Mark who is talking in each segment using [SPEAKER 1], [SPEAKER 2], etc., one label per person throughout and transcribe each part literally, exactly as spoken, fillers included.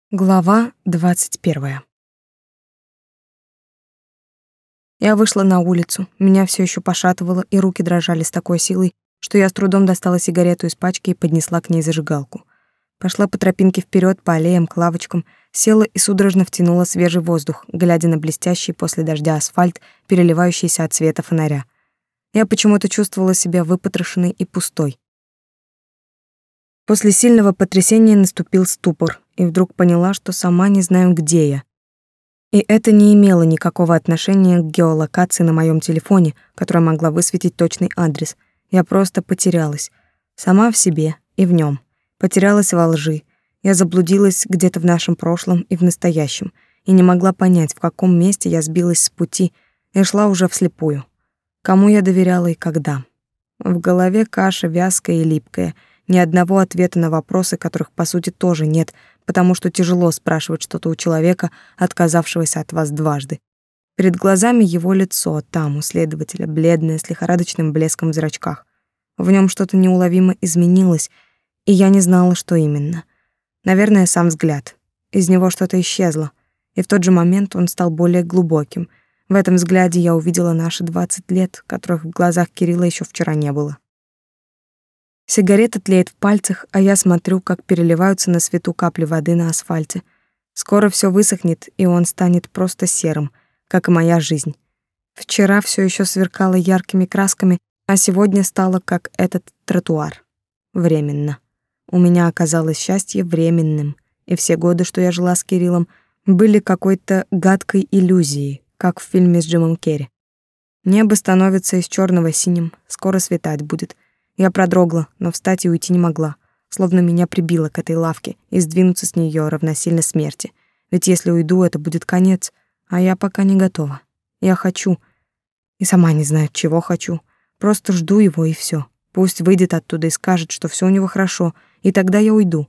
[SPEAKER 1] Глава двадцать первая. Я вышла на улицу, меня все еще пошатывало, и руки дрожали с такой силой, что я с трудом достала сигарету из пачки и поднесла к ней зажигалку. Пошла по тропинке вперед, по аллеям, к лавочкам, села и судорожно втянула свежий воздух, глядя на блестящий после дождя асфальт, переливающийся от света фонаря. Я почему-то чувствовала себя выпотрошенной и пустой. После сильного потрясения наступил ступор, и вдруг поняла, что сама не знаю, где я. И это не имело никакого отношения к геолокации на моем телефоне, которая могла высветить точный адрес. Я просто потерялась. Сама в себе и в нем. Потерялась во лжи. Я заблудилась где-то в нашем прошлом и в настоящем, и не могла понять, в каком месте я сбилась с пути, и шла уже вслепую. Кому я доверяла и когда. В голове каша вязкая и липкая, ни одного ответа на вопросы, которых по сути тоже нет, потому что тяжело спрашивать что-то у человека, отказавшегося от вас дважды. Перед глазами его лицо, там, у следователя, бледное, с лихорадочным блеском в зрачках. В нем что-то неуловимо изменилось, и я не знала, что именно. Наверное, сам взгляд. Из него что-то исчезло, и в тот же момент он стал более глубоким. В этом взгляде я увидела наши двадцать лет, которых в глазах Кирилла еще вчера не было. Сигарета тлеет в пальцах, а я смотрю, как переливаются на свету капли воды на асфальте. Скоро все высохнет, и он станет просто серым, как и моя жизнь. Вчера все еще сверкало яркими красками, а сегодня стало как этот тротуар. Временно. У меня оказалось счастье временным, и все годы, что я жила с Кириллом, были какой-то гадкой иллюзией, как в фильме с Джимом Керри. Небо становится из черного синим, скоро светать будет. Я продрогла, но встать и уйти не могла, словно меня прибило к этой лавке, и сдвинуться с нее равносильно смерти. Ведь если уйду, это будет конец, а я пока не готова. Я хочу, и сама не знаю, чего хочу. Просто жду его, и все. Пусть выйдет оттуда и скажет, что все у него хорошо, и тогда я уйду.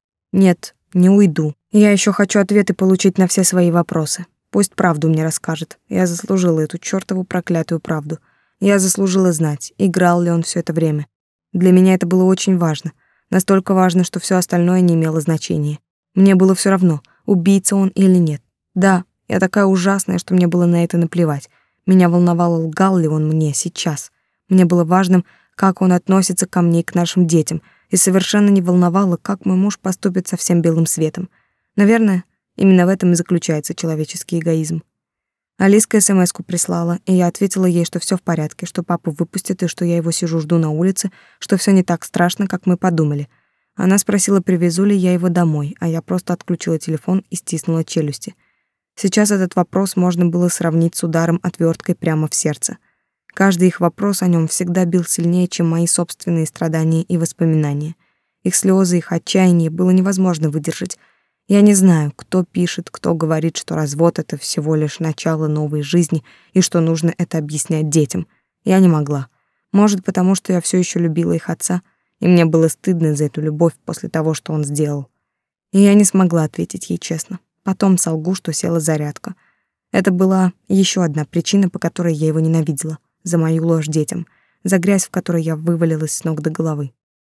[SPEAKER 1] Нет, не уйду. Я еще хочу ответы получить на все свои вопросы. Пусть правду мне расскажет. Я заслужила эту чёртову проклятую правду. Я заслужила знать, играл ли он все это время. Для меня это было очень важно. Настолько важно, что все остальное не имело значения. Мне было все равно, убийца он или нет. Да, я такая ужасная, что мне было на это наплевать. Меня волновало, лгал ли он мне сейчас. Мне было важным, как он относится ко мне и к нашим детям, и совершенно не волновало, как мой муж поступит со всем белым светом. Наверное, именно в этом и заключается человеческий эгоизм. Алиска смс-ку прислала, и я ответила ей, что все в порядке, что папу выпустят и что я его сижу жду на улице, что все не так страшно, как мы подумали. Она спросила, привезу ли я его домой, а я просто отключила телефон и стиснула челюсти. Сейчас этот вопрос можно было сравнить с ударом отверткой прямо в сердце. Каждый их вопрос о нем всегда бил сильнее, чем мои собственные страдания и воспоминания. Их слезы, их отчаяние было невозможно выдержать. Я не знаю, кто пишет, кто говорит, что развод — это всего лишь начало новой жизни и что нужно это объяснять детям. Я не могла. Может, потому что я все еще любила их отца, и мне было стыдно за эту любовь после того, что он сделал. И я не смогла ответить ей честно. Потом солгу, что села зарядка. Это была еще одна причина, по которой я его ненавидела. За мою ложь детям. За грязь, в которой я вывалилась с ног до головы.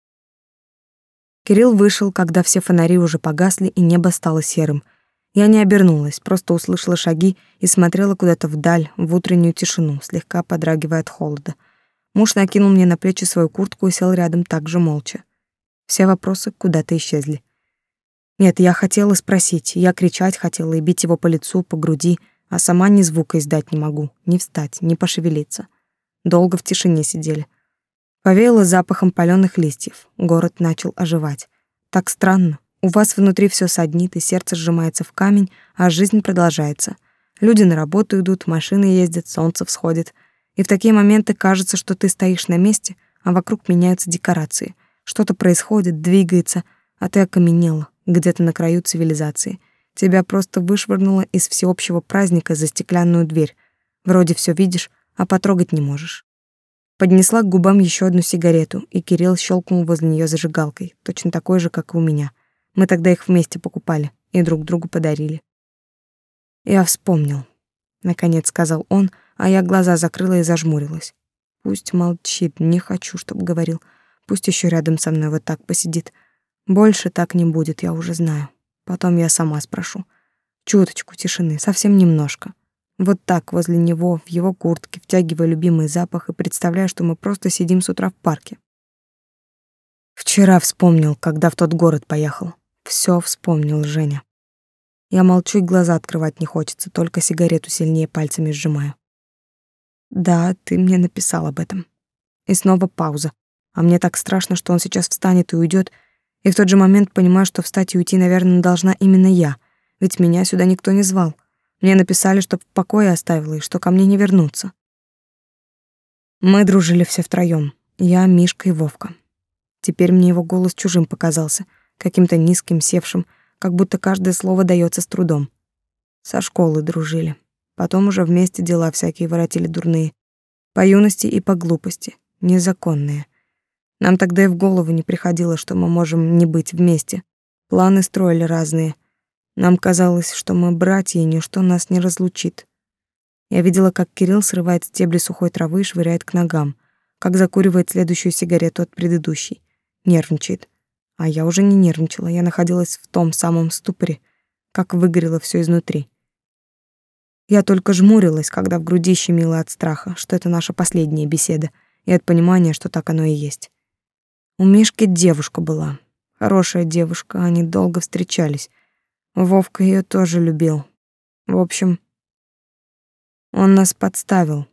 [SPEAKER 1] Кирилл вышел, когда все фонари уже погасли и небо стало серым. Я не обернулась, просто услышала шаги и смотрела куда-то вдаль, в утреннюю тишину, слегка подрагивая от холода. Муж накинул мне на плечи свою куртку и сел рядом так же молча. Все вопросы куда-то исчезли. Нет, я хотела спросить, я кричать хотела и бить его по лицу, по груди, а сама ни звука издать не могу, ни встать, ни пошевелиться. Долго в тишине сидели. Повеяло запахом палёных листьев. Город начал оживать. Так странно. У вас внутри всё саднит, и сердце сжимается в камень, а жизнь продолжается. Люди на работу идут, машины ездят, солнце всходит. И в такие моменты кажется, что ты стоишь на месте, а вокруг меняются декорации. Что-то происходит, двигается, а ты окаменела, где-то на краю цивилизации. Тебя просто вышвырнуло из всеобщего праздника за стеклянную дверь. Вроде всё видишь, а потрогать не можешь. Поднесла к губам еще одну сигарету, и Кирилл щелкнул возле нее зажигалкой, точно такой же, как и у меня. Мы тогда их вместе покупали и друг другу подарили. «Я вспомнил», — наконец сказал он, а я глаза закрыла и зажмурилась. Пусть молчит, не хочу, чтобы говорил. Пусть еще рядом со мной вот так посидит. Больше так не будет, я уже знаю. Потом я сама спрошу. Чуточку тишины, совсем немножко. Вот так возле него, в его куртке, втягивая любимый запах и представляя, что мы просто сидим с утра в парке. Вчера вспомнил, когда в тот город поехал. Всё вспомнил, Женя. Я молчу и глаза открывать не хочется, только сигарету сильнее пальцами сжимаю. Да, ты мне написал об этом. И снова пауза. А мне так страшно, что он сейчас встанет и уйдет. И в тот же момент понимаю, что встать и уйти, наверное, должна именно я. Ведь меня сюда никто не звал. Мне написали, чтоб в покое оставила и что ко мне не вернуться. Мы дружили все втроём. Я, Мишка и Вовка. Теперь мне его голос чужим показался, каким-то низким, севшим, как будто каждое слово даётся с трудом. Со школы дружили. Потом уже вместе дела всякие воротили дурные. По юности и по глупости. Незаконные. Нам тогда и в голову не приходило, что мы можем не быть вместе. Планы строили разные. Нам казалось, что мы братья, и ничто нас не разлучит. Я видела, как Кирилл срывает стебли сухой травы и швыряет к ногам, как закуривает следующую сигарету от предыдущей. Нервничает. А я уже не нервничала, я находилась в том самом ступоре, как выгорело всё изнутри. Я только жмурилась, когда в груди щемило от страха, что это наша последняя беседа, и от понимания, что так оно и есть. У Мишки девушка была. Хорошая девушка, они долго встречались. Вовка её тоже любил. В общем, он нас подставил.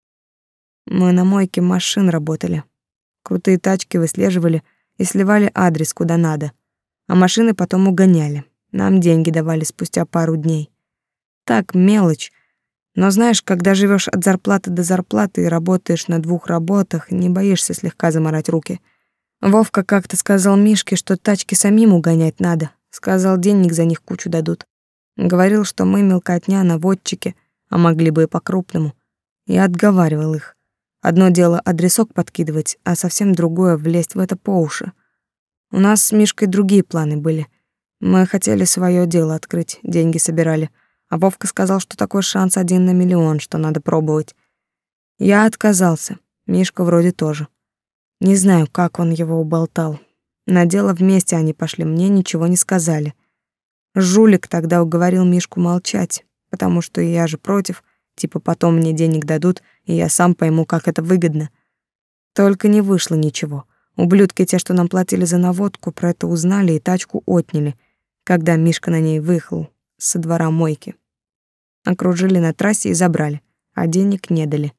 [SPEAKER 1] Мы на мойке машин работали. Крутые тачки выслеживали и сливали адрес куда надо. А машины потом угоняли. Нам деньги давали спустя пару дней. Так, мелочь. Но знаешь, когда живёшь от зарплаты до зарплаты и работаешь на двух работах, не боишься слегка заморать руки. Вовка как-то сказал Мишке, что тачки самим угонять надо. Сказал, денег за них кучу дадут. Говорил, что мы мелкотня, наводчики, а могли бы и по-крупному. Я отговаривал их. Одно дело адресок подкидывать, а совсем другое — влезть в это по уши. У нас с Мишкой другие планы были. Мы хотели своё дело открыть, деньги собирали. А Вовка сказал, что такой шанс один на миллион, что надо пробовать. Я отказался, Мишка вроде тоже. Не знаю, как он его уболтал. На дело вместе они пошли, мне ничего не сказали. Жулик тогда уговорил Мишку молчать, потому что я же против, типа потом мне денег дадут, и я сам пойму, как это выгодно. Только не вышло ничего. Ублюдки те, что нам платили за наводку, про это узнали и тачку отняли, когда Мишка на ней выехал со двора мойки. Окружили на трассе и забрали, а денег не дали.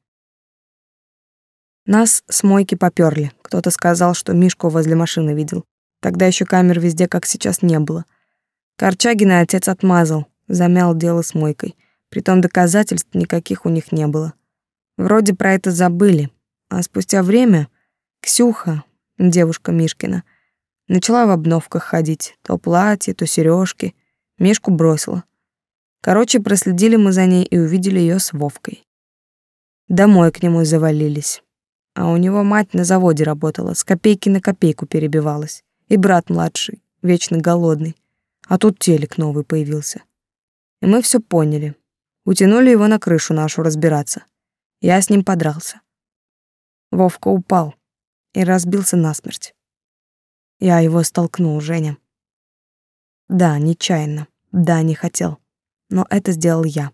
[SPEAKER 1] Нас с мойки попёрли. Кто-то сказал, что Мишку возле машины видел. Тогда ещё камер везде, как сейчас, не было. Корчагина отец отмазал, замял дело с мойкой. Притом доказательств никаких у них не было. Вроде про это забыли. А спустя время Ксюха, девушка Мишкина, начала в обновках ходить. То платье, то серёжки. Мишку бросила. Короче, проследили мы за ней и увидели её с Вовкой. Домой к нему завалились. А у него мать на заводе работала, с копейки на копейку перебивалась. И брат младший, вечно голодный. А тут телек новый появился. И мы всё поняли. Утянули его на крышу нашу разбираться. Я с ним подрался. Вовка упал и разбился насмерть. Я его столкнул, Женя. Да, нечаянно. Да, не хотел. Но это сделал я.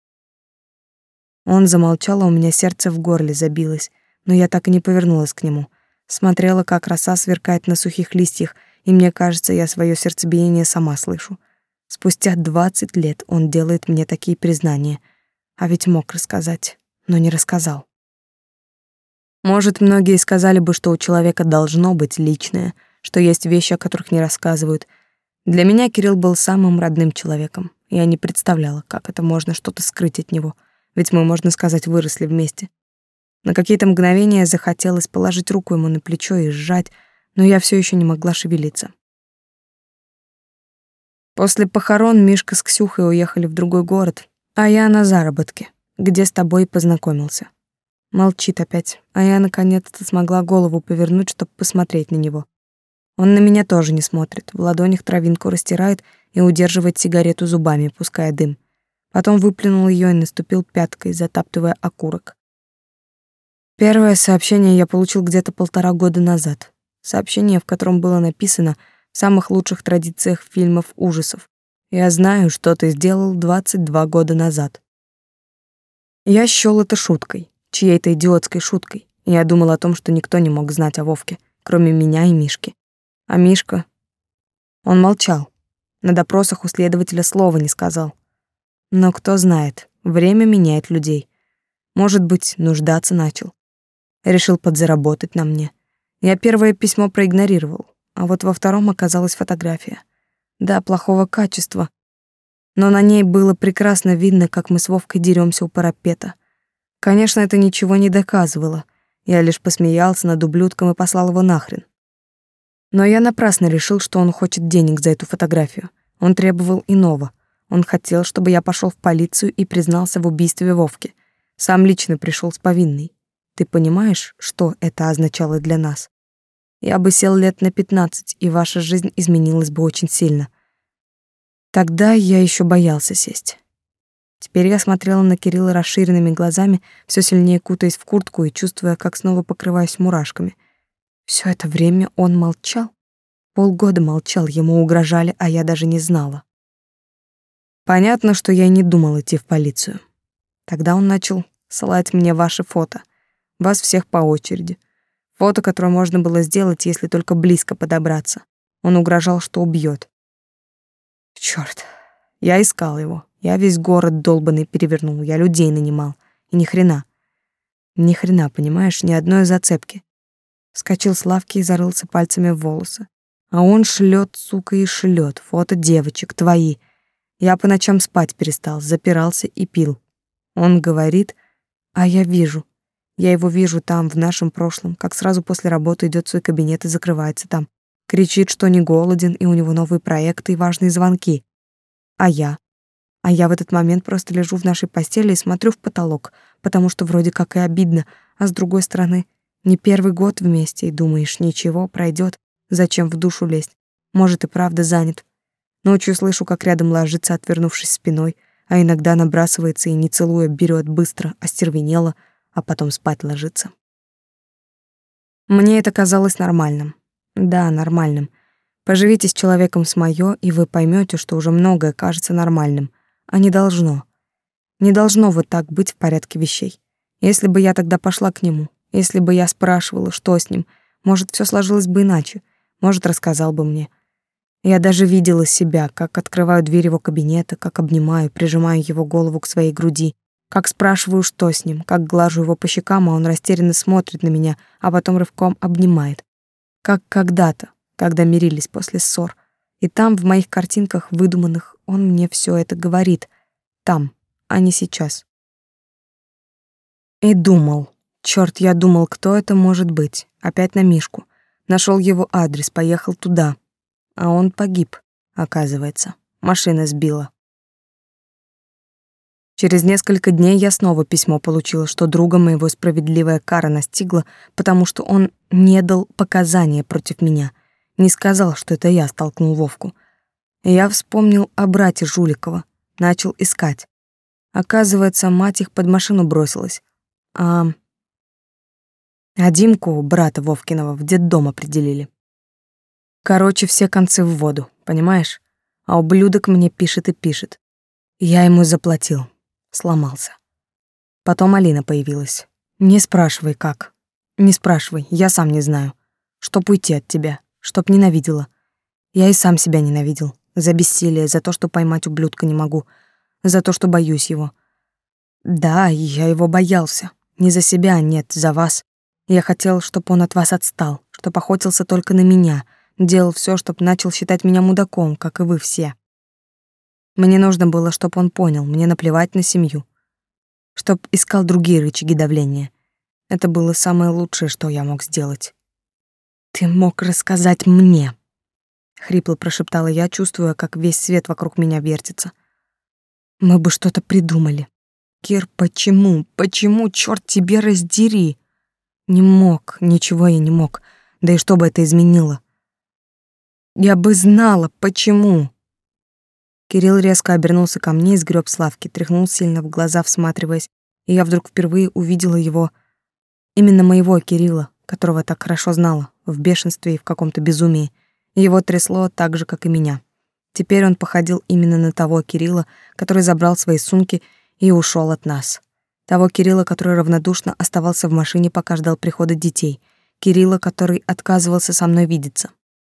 [SPEAKER 1] Он замолчал, а у меня сердце в горле забилось, но я так и не повернулась к нему. Смотрела, как роса сверкает на сухих листьях, и мне кажется, я своё сердцебиение сама слышу. Спустя двадцать лет он делает мне такие признания, а ведь мог рассказать, но не рассказал. Может, многие сказали бы, что у человека должно быть личное, что есть вещи, о которых не рассказывают. Для меня Кирилл был самым родным человеком. Я не представляла, как это можно что-то скрыть от него, ведь мы, можно сказать, выросли вместе. На какие-то мгновения захотелось положить руку ему на плечо и сжать, но я всё ещё не могла шевелиться. После похорон Мишка с Ксюхой уехали в другой город, а я на заработки, где с тобой познакомился. Молчит опять, а я наконец-то смогла голову повернуть, чтобы посмотреть на него. Он на меня тоже не смотрит, в ладонях травинку растирает и удерживает сигарету зубами, пуская дым. Потом выплюнул её и наступил пяткой, затаптывая окурок. Первое сообщение я получил где-то полтора года назад. Сообщение, в котором было написано: в самых лучших традициях фильмов ужасов. Я знаю, что ты сделал двадцать два года назад. Я счёл это шуткой, чьей-то идиотской шуткой. Я думал о том, что никто не мог знать о Вовке, кроме меня и Мишки. А Мишка... Он молчал. На допросах у следователя слова не сказал. Но кто знает, время меняет людей. Может быть, нуждаться начал. Решил подзаработать на мне. Я первое письмо проигнорировал, а вот во втором оказалась фотография. Да, плохого качества, но на ней было прекрасно видно, как мы с Вовкой деремся у парапета. Конечно, это ничего не доказывало. Я лишь посмеялся над ублюдком и послал его нахрен. Но я напрасно решил, что он хочет денег за эту фотографию. Он требовал иного. Он хотел, чтобы я пошел в полицию и признался в убийстве Вовки. Сам лично пришел с повинной. Ты понимаешь, что это означало для нас? Я бы сел лет на пятнадцать, и ваша жизнь изменилась бы очень сильно. Тогда я еще боялся сесть. Теперь я смотрела на Кирилла расширенными глазами, все сильнее кутаясь в куртку и чувствуя, как снова покрываюсь мурашками. Все это время он молчал. Полгода молчал, ему угрожали, а я даже не знала. Понятно, что я не думал идти в полицию. Тогда он начал ссылать мне ваши фото. Вас всех по очереди. Фото, которое можно было сделать, если только близко подобраться. Он угрожал, что убьет. Чёрт. Я искал его. Я весь город долбанный перевернул. Я людей нанимал. И ни хрена. Ни хрена, понимаешь, ни одной зацепки. Вскочил с лавки и зарылся пальцами в волосы. А он шлёт, сука, и шлёт. Фото девочек, твои. Я по ночам спать перестал, запирался и пил. Он говорит, а я вижу. Я его вижу там, в нашем прошлом, как сразу после работы идёт в свой кабинет и закрывается там. Кричит, что не голоден, и у него новые проекты и важные звонки. А я? А я в этот момент просто лежу в нашей постели и смотрю в потолок, потому что вроде как и обидно, а с другой стороны, не первый год вместе, и думаешь, ничего, пройдет, зачем в душу лезть? Может, и правда занят. Ночью слышу, как рядом ложится, отвернувшись спиной, а иногда набрасывается и, не целуя, берет быстро, остервенело, а потом спать ложится. Мне это казалось нормальным. Да, нормальным. Поживите с человеком с моё, и вы поймёте, что уже многое кажется нормальным, а не должно. Не должно вот так быть в порядке вещей. Если бы я тогда пошла к нему, если бы я спрашивала, что с ним, может, всё сложилось бы иначе, может, рассказал бы мне. Я даже видела себя, как открываю дверь его кабинета, как обнимаю, прижимаю его голову к своей груди, как спрашиваю, что с ним, как глажу его по щекам, а он растерянно смотрит на меня, а потом рывком обнимает. Как когда-то, когда мирились после ссор. И там, в моих картинках выдуманных, он мне всё это говорит. Там, а не сейчас. И думал, чёрт, я думал, кто это может быть. Опять на Мишку. Нашёл его адрес, поехал туда. А он погиб, оказывается. Машина сбила. Через несколько дней я снова письмо получила, что друга моего справедливая кара настигла, потому что он не дал показания против меня, не сказал, что это я столкнул Вовку. И я вспомнил о брате Жуликова, начал искать. Оказывается, мать их под машину бросилась. А, а Димку, брата Вовкиного, в детдом определили. Короче, все концы в воду, понимаешь? А ублюдок мне пишет и пишет. Я ему заплатил. Сломался. Потом Алина появилась. Не спрашивай, как. Не спрашивай, я сам не знаю. Чтоб уйти от тебя, чтоб ненавидела. Я и сам себя ненавидел. За бессилие, за то, что поймать ублюдка не могу. За то, что боюсь его. Да, я его боялся. Не за себя, нет, за вас. Я хотел, чтоб он от вас отстал, чтоб охотился только на меня, делал всё, чтоб начал считать меня мудаком, как и вы все. Мне нужно было, чтоб он понял, мне наплевать на семью. Чтоб искал другие рычаги давления. Это было самое лучшее, что я мог сделать. «Ты мог рассказать мне», — хрипло прошептала я, чувствуя, как весь свет вокруг меня вертится. «Мы бы что-то придумали. Кир, почему, почему, чёрт тебе раздери?» Не мог, ничего я не мог, да и что бы это изменило? Я бы знала, почему. Кирилл резко обернулся ко мне и сгреб с лавки, тряхнул сильно в глаза, всматриваясь, и я вдруг впервые увидела его, именно моего Кирилла, которого так хорошо знала, в бешенстве и в каком-то безумии. Его трясло так же, как и меня. Теперь он походил именно на того Кирилла, который забрал свои сумки и ушел от нас. Того Кирилла, который равнодушно оставался в машине, пока ждал прихода детей. Кирилла, который отказывался со мной видеться.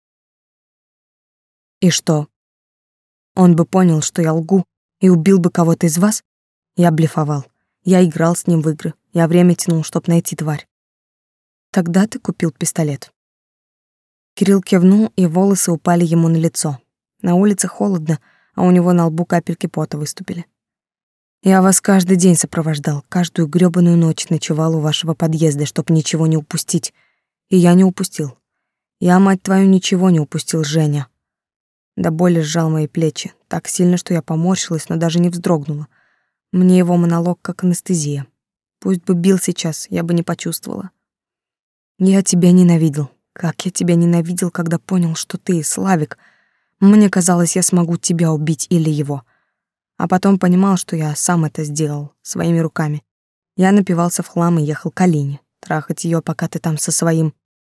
[SPEAKER 1] И что? Он бы понял, что я лгу, и убил бы кого-то из вас? Я блефовал. Я играл с ним в игры. Я время тянул, чтоб найти тварь. Тогда ты купил пистолет. Кирилл кивнул, и волосы упали ему на лицо. На улице холодно, а у него на лбу капельки пота выступили. Я вас каждый день сопровождал, каждую грёбаную ночь ночевал у вашего подъезда, чтоб ничего не упустить. И я не упустил. Я, мать твою, ничего не упустил, Женя. До боли сжал мои плечи, так сильно, что я поморщилась, но даже не вздрогнула. Мне его монолог как анестезия. Пусть бы бил сейчас, я бы не почувствовала. Я тебя ненавидел. Как я тебя ненавидел, когда понял, что ты, Славик. Мне казалось, я смогу тебя убить или его. А потом понимал, что я сам это сделал, своими руками. Я напивался в хлам и ехал к Алине, трахать ее, пока ты там со своим.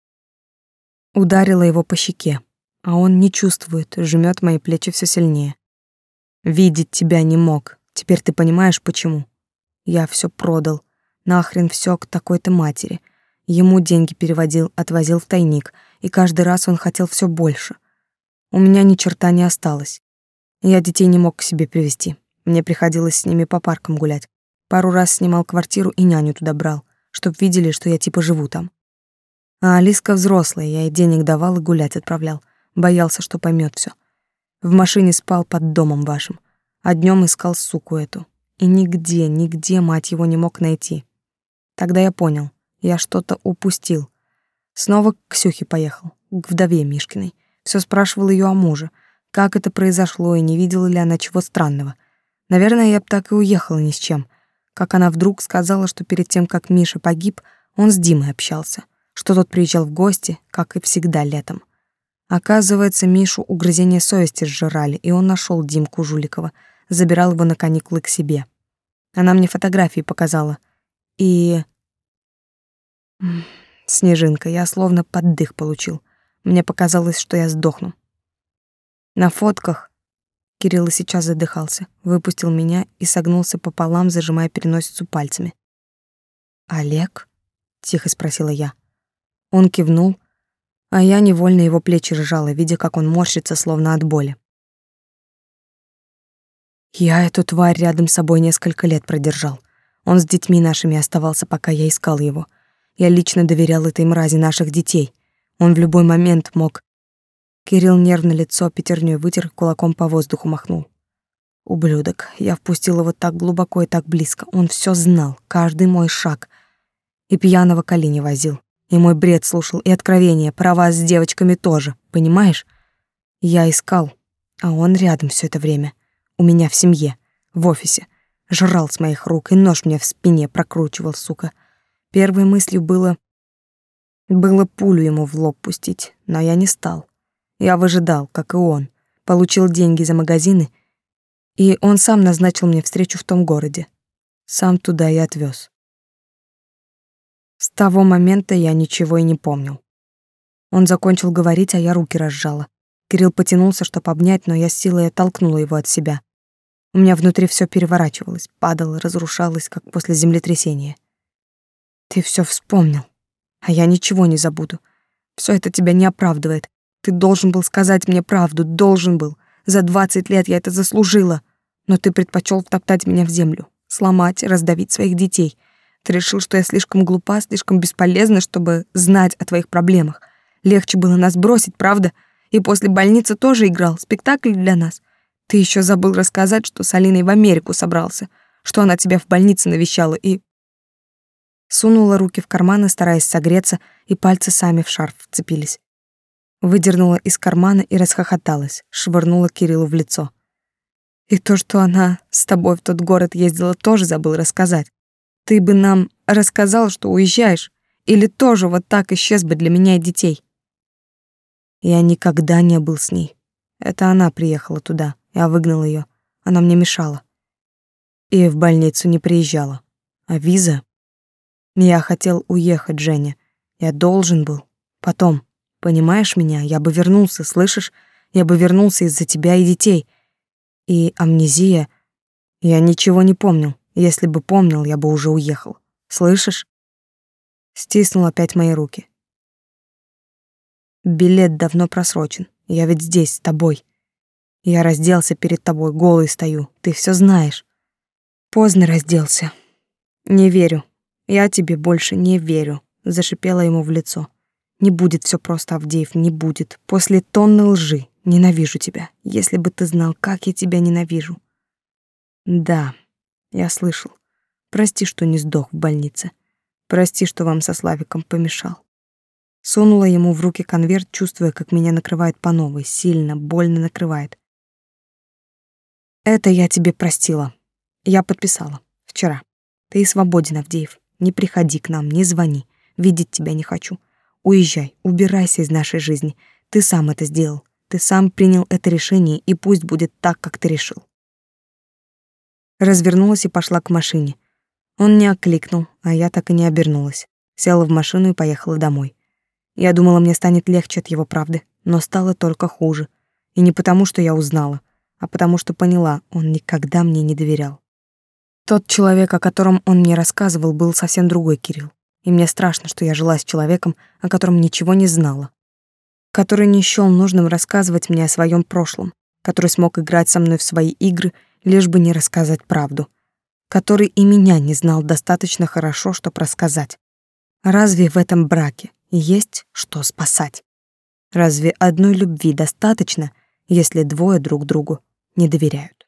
[SPEAKER 1] Ударила его по щеке, а он не чувствует, жмет мои плечи все сильнее. Видеть тебя не мог, теперь ты понимаешь, почему. Я все продал, нахрен все к такой-то матери. Ему деньги переводил, отвозил в тайник, и каждый раз он хотел все больше. У меня ни черта не осталось. Я детей не мог к себе привезти. Мне приходилось с ними по паркам гулять. Пару раз снимал квартиру и няню туда брал, чтоб видели, что я типа живу там. А Алиска взрослая, я ей денег давал и гулять отправлял. Боялся, что поймет все. В машине спал под домом вашим, а днем искал суку эту. И нигде, нигде, мать его, не мог найти. Тогда я понял, я что-то упустил. Снова к Ксюхе поехал, к вдове Мишкиной. Все спрашивал ее о муже, как это произошло и не видела ли она чего странного. Наверное, я б так и уехала ни с чем. Как она вдруг сказала, что перед тем, как Миша погиб, он с Димой общался, что тот приезжал в гости, как и всегда летом. Оказывается, Мишу угрызения совести сжирали, и он нашел Димку Жуликова, забирал его на каникулы к себе. Она мне фотографии показала. И... Снежинка, я словно поддых получил. Мне показалось, что я сдохну. На фотках Кирилл и сейчас задыхался, выпустил меня и согнулся пополам, зажимая переносицу пальцами. «Олег?» — тихо спросила я. Он кивнул, а я невольно его плечи сжала, видя, как он морщится, словно от боли. Я эту тварь рядом с собой несколько лет продержал. Он с детьми нашими оставался, пока я искал его. Я лично доверял этой мрази наших детей. Он в любой момент мог... Кирилл нервно лицо пятерней вытер, кулаком по воздуху махнул. Ублюдок, я впустил его так глубоко и так близко. Он все знал, каждый мой шаг. И пьяного к Алине возил. И мой бред слушал, и откровения про вас с девочками тоже, понимаешь? Я искал, а он рядом все это время. У меня в семье, в офисе. Жрал с моих рук и нож мне в спине прокручивал, сука. Первой мыслью было... Было пулю ему в лоб пустить, но я не стал. Я выжидал, как и он. Получил деньги за магазины, и он сам назначил мне встречу в том городе. Сам туда и отвез. С того момента я ничего и не помнил. Он закончил говорить, а я руки разжала. Кирилл потянулся, чтоб обнять, но я с силой оттолкнула его от себя. У меня внутри все переворачивалось, падало, разрушалось, как после землетрясения. Ты все вспомнил, а я ничего не забуду. Все это тебя не оправдывает. Ты должен был сказать мне правду, должен был. За двадцать лет я это заслужила. Но ты предпочел втоптать меня в землю, сломать, раздавить своих детей. Ты решил, что я слишком глупа, слишком бесполезна, чтобы знать о твоих проблемах. Легче было нас бросить, правда? И после больницы тоже играл, спектакль для нас. Ты еще забыл рассказать, что с Алиной в Америку собрался, что она тебя в больнице навещала и... Сунула руки в карманы, стараясь согреться, и пальцы сами в шарф вцепились. Выдернула из кармана и расхохоталась, швырнула Кириллу в лицо. И то, что она с тобой в тот город ездила, тоже забыл рассказать. Ты бы нам рассказал, что уезжаешь, или тоже вот так исчез бы для меня и детей. Я никогда не был с ней. Это она приехала туда, я выгнал ее. Она мне мешала. И в больницу не приезжала. А виза? Я хотел уехать, Женя. Я должен был. Потом, Понимаешь меня? Я бы вернулся, слышишь? Я бы вернулся из-за тебя и детей. И амнезия... Я ничего не помнил. Если бы помнил, я бы уже уехал. Слышишь? Стиснул опять мои руки. Билет давно просрочен. Я ведь здесь, с тобой. Я разделся перед тобой, голый стою. Ты все знаешь. Поздно разделся. Не верю. Я тебе больше не верю, зашипела ему в лицо. Не будет все просто, Авдеев, не будет. После тонны лжи. Ненавижу тебя. Если бы ты знал, как я тебя ненавижу. Да, я слышал. Прости, что не сдох в больнице. Прости, что вам со Славиком помешал. Сунула ему в руки конверт, чувствуя, как меня накрывает по новой, сильно, больно накрывает. Это я тебе простила. Я подписала. Вчера. Ты свободен, Авдеев. Не приходи к нам, не звони. Видеть тебя не хочу. Уезжай, убирайся из нашей жизни. Ты сам это сделал. Ты сам принял это решение, и пусть будет так, как ты решил. Развернулась и пошла к машине. Он не окликнул, а я так и не обернулась. Села в машину и поехала домой. Я думала, мне станет легче от его правды, но стало только хуже. И не потому, что я узнала, а потому что поняла, он никогда мне не доверял. Тот человек, о котором он мне рассказывал, был совсем другой Кирилл. И мне страшно, что я жила с человеком, о котором ничего не знала, который не счёл нужным рассказывать мне о своем прошлом, который смог играть со мной в свои игры, лишь бы не рассказать правду, который и меня не знал достаточно хорошо, чтобы рассказать. Разве в этом браке есть что спасать? Разве одной любви достаточно, если двое друг другу не доверяют?